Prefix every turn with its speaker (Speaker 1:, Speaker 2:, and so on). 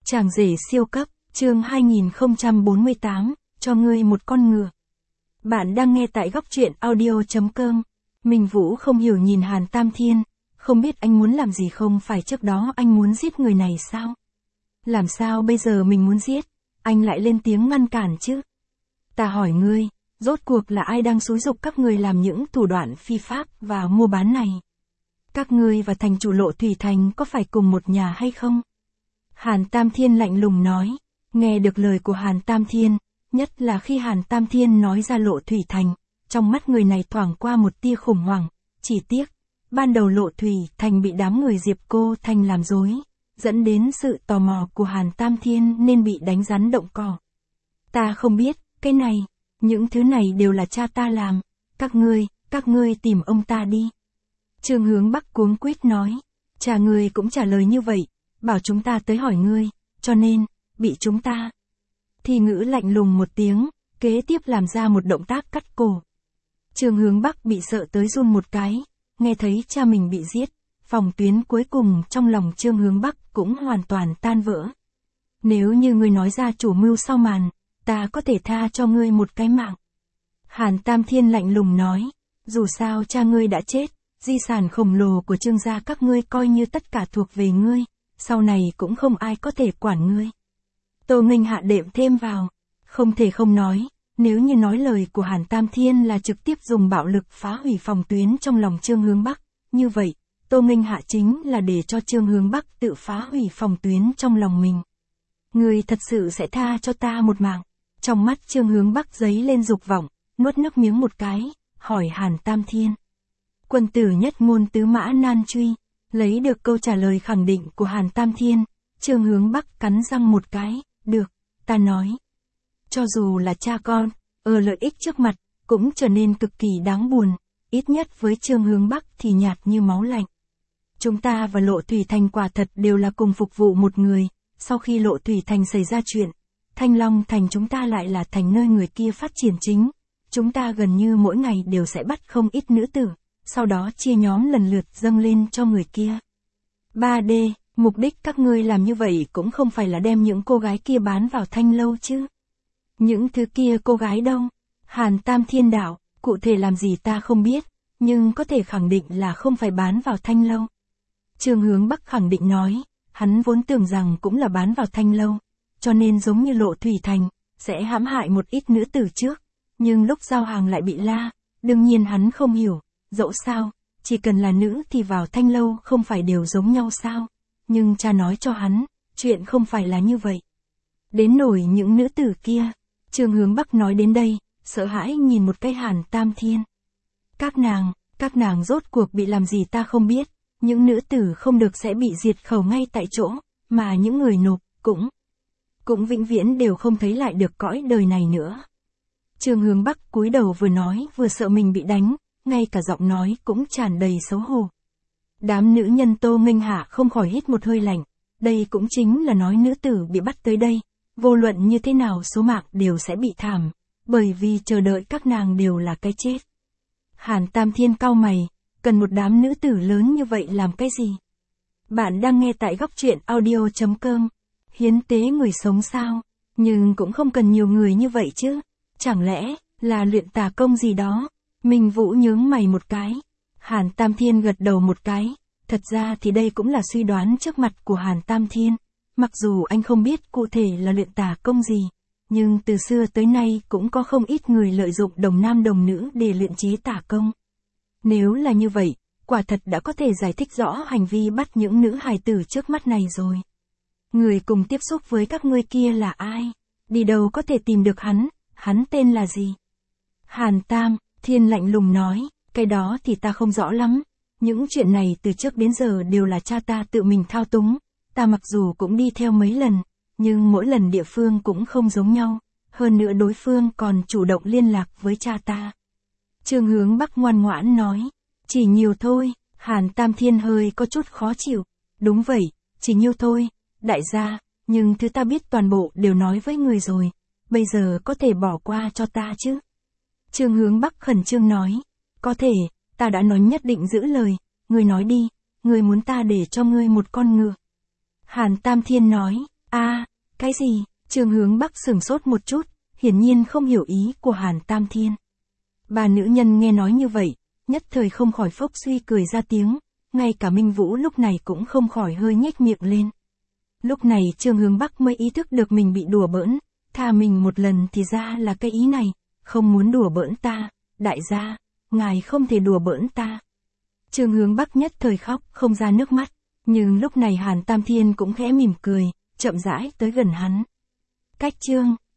Speaker 1: Chàng rể siêu cấp, chương 2048, cho ngươi một con ngựa. Bạn đang nghe tại góc truyện audio.com. Minh Vũ không hiểu nhìn Hàn Tam Thiên, không biết anh muốn làm gì, không phải trước đó anh muốn giết người này sao? Làm sao bây giờ mình muốn giết, anh lại lên tiếng ngăn cản chứ? Ta hỏi ngươi, rốt cuộc là ai đang xúi giục các ngươi làm những thủ đoạn phi pháp và mua bán này? Các ngươi và thành chủ Lộ Thủy Thành có phải cùng một nhà hay không? Hàn Tam Thiên lạnh lùng nói. Nghe được lời của Hàn Tam Thiên, nhất là khi Hàn Tam Thiên nói ra Lộ Thủy Thành, trong mắt người này thoảng qua một tia khủng hoảng. Chỉ tiếc, ban đầu Lộ Thủy Thành bị đám người Diệp Cô Thành làm dối, dẫn đến sự tò mò của Hàn Tam Thiên nên bị đánh rắn động cỏ. Ta không biết, cái này, những thứ này đều là cha ta làm, các ngươi tìm ông ta đi. Trương Hướng Bắc cuống quýt nói, cha ngươi cũng trả lời như vậy, bảo chúng ta tới hỏi ngươi, cho nên, bị chúng ta. Thì ngữ lạnh lùng một tiếng, kế tiếp làm ra một động tác cắt cổ. Trương Hướng Bắc bị sợ tới run một cái, nghe thấy cha mình bị giết, phòng tuyến cuối cùng trong lòng Trương Hướng Bắc cũng hoàn toàn tan vỡ. Nếu như ngươi nói ra chủ mưu sau màn, ta có thể tha cho ngươi một cái mạng. Hàn Tam Thiên lạnh lùng nói, dù sao cha ngươi đã chết, di sản khổng lồ của Trương gia các ngươi coi như tất cả thuộc về ngươi, sau này cũng không ai có thể quản ngươi. Tô Nghênh hạ đệm thêm vào, không thể không nói, nếu như nói lời của Hàn Tam Thiên là trực tiếp dùng bạo lực phá hủy phòng tuyến trong lòng Trương Hướng Bắc, như vậy, Tô Nghênh hạ chính là để cho Trương Hướng Bắc tự phá hủy phòng tuyến trong lòng mình. Ngươi thật sự sẽ tha cho ta một mạng? Trong mắt Trương Hướng Bắc dấy lên dục vọng, nuốt nước miếng một cái, hỏi Hàn Tam Thiên. Quân tử nhất ngôn tứ mã nan truy, lấy được câu trả lời khẳng định của Hàn Tam Thiên, Trương Hướng Bắc cắn răng một cái, được, ta nói. Cho dù là cha con, ở lợi ích trước mặt, cũng trở nên cực kỳ đáng buồn, ít nhất với Trương Hướng Bắc thì nhạt như máu lạnh. Chúng ta và Lộ Thủy Thành quả thật đều là cùng phục vụ một người, sau khi Lộ Thủy Thành xảy ra chuyện, Thanh Long Thành chúng ta lại là thành nơi người kia phát triển chính, chúng ta gần như mỗi ngày đều sẽ bắt không ít nữ tử, sau đó chia nhóm lần lượt dâng lên cho người kia. 3D, mục đích các ngươi làm như vậy cũng không phải là đem những cô gái kia bán vào Thanh Lâu chứ? Những thứ kia cô gái đâu? Hàn Tam Thiên đạo, cụ thể làm gì ta không biết, nhưng có thể khẳng định là không phải bán vào Thanh Lâu. Trương Hướng Bắc khẳng định nói, hắn vốn tưởng rằng cũng là bán vào Thanh Lâu, cho nên giống như Lộ Thủy Thành, sẽ hãm hại một ít nữ tử trước, nhưng lúc giao hàng lại bị la, đương nhiên hắn không hiểu, dẫu sao, chỉ cần là nữ thì vào Thanh Lâu không phải đều giống nhau sao, nhưng cha nói cho hắn, chuyện không phải là như vậy. Đến nổi những nữ tử kia, Trương Hướng Bắc nói đến đây, sợ hãi nhìn một cái Hàn Tam Thiên. Các nàng rốt cuộc bị làm gì ta không biết, những nữ tử không được sẽ bị diệt khẩu ngay tại chỗ, mà những người nộp, cũng vĩnh viễn đều không thấy lại được cõi đời này nữa. Trương Hướng Bắc cúi đầu vừa nói vừa sợ mình bị đánh, ngay cả giọng nói cũng tràn đầy xấu hổ. Đám nữ nhân Tô Nghênh hạ không khỏi hít một hơi lạnh, đây cũng chính là nói nữ tử bị bắt tới đây, vô luận như thế nào số mạng đều sẽ bị thảm, bởi vì chờ đợi các nàng đều là cái chết. Hàn Tam Thiên cau mày, cần một đám nữ tử lớn như vậy làm cái gì? Bạn đang nghe tại góc truyện audio.com. Hiến tế người sống sao? Nhưng cũng không cần nhiều người như vậy chứ. Chẳng lẽ là luyện tà công gì đó? Minh Vũ nhướng mày một cái. Hàn Tam Thiên gật đầu một cái. Thật ra thì đây cũng là suy đoán trước mặt của Hàn Tam Thiên. Mặc dù anh không biết cụ thể là luyện tà công gì, nhưng từ xưa tới nay cũng có không ít người lợi dụng đồng nam đồng nữ để luyện chế tà công. Nếu là như vậy, quả thật đã có thể giải thích rõ hành vi bắt những nữ hài tử trước mắt này rồi. Người cùng tiếp xúc với các ngươi kia là ai? Đi đâu có thể tìm được hắn tên là gì? Hàn Tam Thiên lạnh lùng nói, cái đó thì ta không rõ lắm. Những chuyện này từ trước đến giờ đều là cha ta tự mình thao túng. Ta mặc dù cũng đi theo mấy lần, nhưng mỗi lần địa phương cũng không giống nhau. Hơn nữa đối phương còn chủ động liên lạc với cha ta. Trương Hướng Bắc ngoan ngoãn nói, chỉ nhiều thôi. Hàn Tam Thiên hơi có chút khó chịu. Đúng vậy, chỉ nhiêu thôi, đại gia, nhưng thứ ta biết toàn bộ đều nói với người rồi. Bây giờ có thể bỏ qua cho ta chứ? Trương Hướng Bắc khẩn trương nói, có thể, ta đã nói nhất định giữ lời, ngươi nói đi, ngươi muốn ta để cho ngươi một con ngựa. Hàn Tam Thiên nói, Cái gì? Trương Hướng Bắc sửng sốt một chút, hiển nhiên không hiểu ý của Hàn Tam Thiên. Bà nữ nhân nghe nói như vậy, nhất thời không khỏi phốc suy cười ra tiếng, ngay cả Minh Vũ lúc này cũng không khỏi hơi nhếch miệng lên. Lúc này Trương Hướng Bắc mới ý thức được mình bị đùa bỡn, tha mình một lần thì ra là cái ý này, không muốn đùa bỡn ta, đại gia, ngài không thể đùa bỡn ta. Trương Hướng Bắc nhất thời khóc không ra nước mắt, nhưng lúc này Hàn Tam Thiên cũng khẽ mỉm cười, chậm rãi tới gần hắn. Cách Trương